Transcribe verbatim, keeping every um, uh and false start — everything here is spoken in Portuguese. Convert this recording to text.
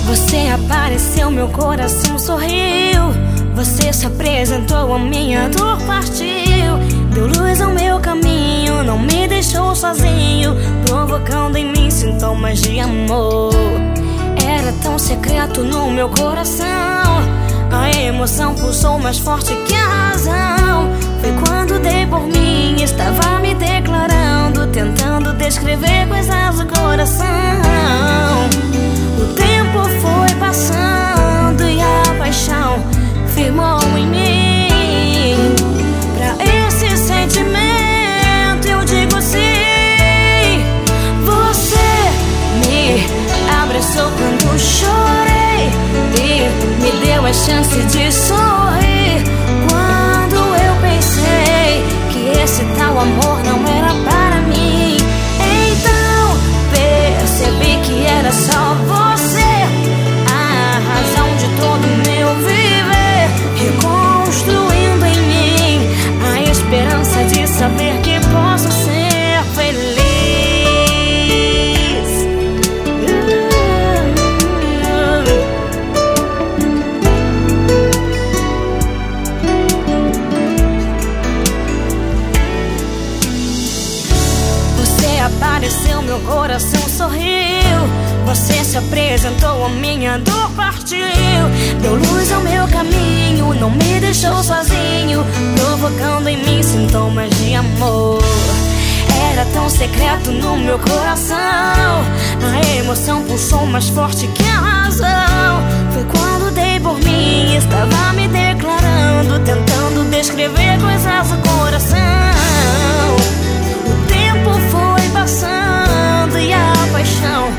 Você apareceu, meu coração sorriu. Você se apresentou, a minha dor partiu. Deu luz ao meu caminho, não me deixou sozinho, provocando em mim sintomas de amor. Era tão secreto no meu coração, a emoção pulsou mais forte que a razão. Foi quando dei por mim, estava me declarando, tentando descrever coisas do coração. O tempo foi passando e a paixão firmou em mim. Pra esse sentimento eu digo sim. Você me abraçou quando chorei e me deu a chance de sorrir. Quando eu pensei que esse tal amor não era para mim, então percebi que era só você, a razão de todo o meu viver, reconstruindo em mim a esperança de saber que posso ser feliz. Você apareceu, meu coração sorriu. Você se apresentou, a minha dor partiu. Deu luz ao meu caminho, não me deixou sozinho, provocando em mim sintomas de amor. Era tão secreto no meu coração, a emoção pulsou mais forte que a razão. Foi quando dei por mim, estava me declarando, tentando descrever coisas do coração. O tempo foi passando e a paixão